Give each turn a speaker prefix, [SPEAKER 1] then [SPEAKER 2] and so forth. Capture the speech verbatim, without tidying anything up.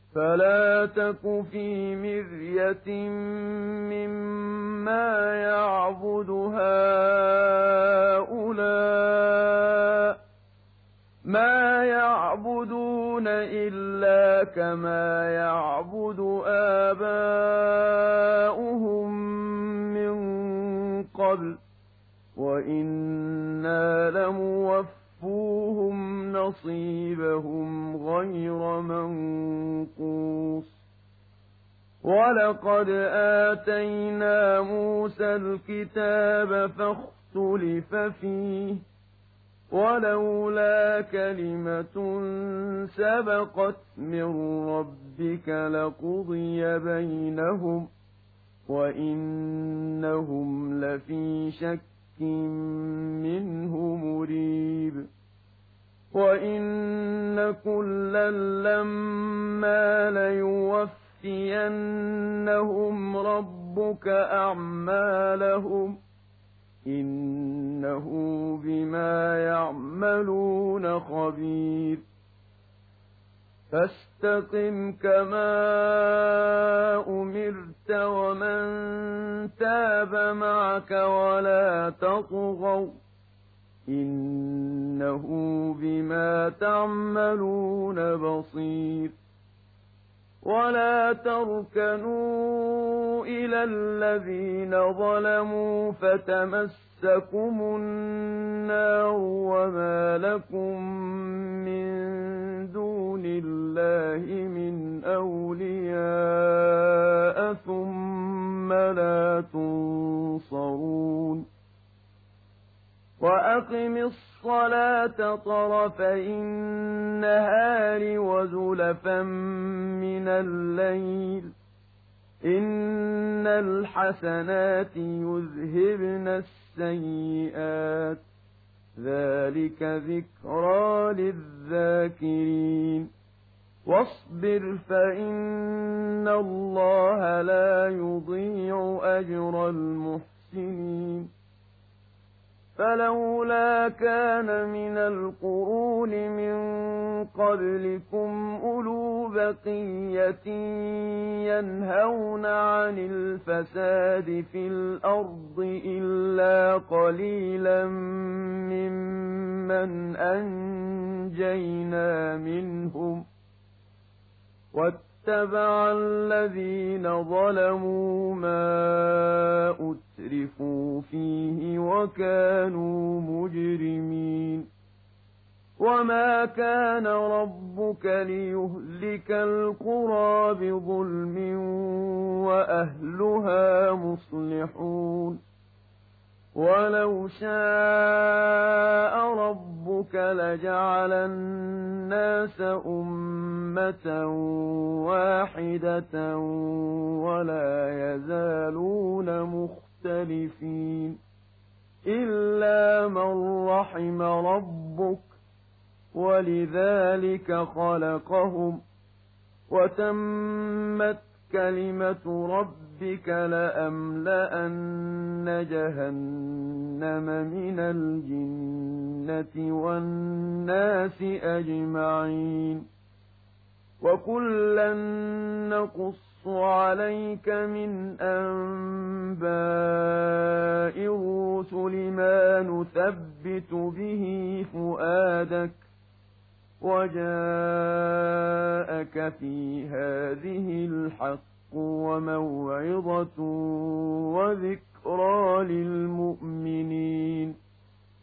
[SPEAKER 1] فلا تك في مرية مما يعبد هؤلاء ما يعبدون إلا كما يعبد آباؤهم من قبل وإنا لموفوهم نصيبهم غير منقوص ولقد آتينا موسى الكتاب فاختلف فيه ولولا كلمة سبقت من ربك لقضي بينهم وإنهم لفي شك منه مريب وإن كلا لما ليوفينهم ربك أعمالهم إنه بما يعملون خبير فاستقم كما أمرت ومن تاب معك ولا تطغوا إنه بما تعملون بصير ولا تركنوا إلى الذين ظلموا فتمسكم النار وما لكم من دون الله من أولياء ثم لا تنصرون وأقم الصلاة طرفي النهار وزلفا من الليل إن الحسنات يذهبن السيئات ذلك ذكرى للذاكرين واصبر فإن الله لا يضيع أجر المحسنين فلولا كان من القرون من قبلكم أولو بقية ينهون عن الفساد في الأرض إلا قليلا ممن أنجينا منهم واتبع الذين ظلموا ما أترفوا فيه وكانوا مجرمين وما كان ربك ليهلك القرى بظلم وأهلها مصلحون ولو شاء ربك لجعل الناس أمة واحدة ولا يزالون مختلفين إلا من رحم ربك ولذلك خلقهم وتمت كلمة ربك لأملأن جهنم من الجنة والناس أجمعين وكلا نقص عليك من أنباء الرسل ما نثبت به فؤادك وجاءك في هذه الحق وموعظة وذكرى للمؤمنين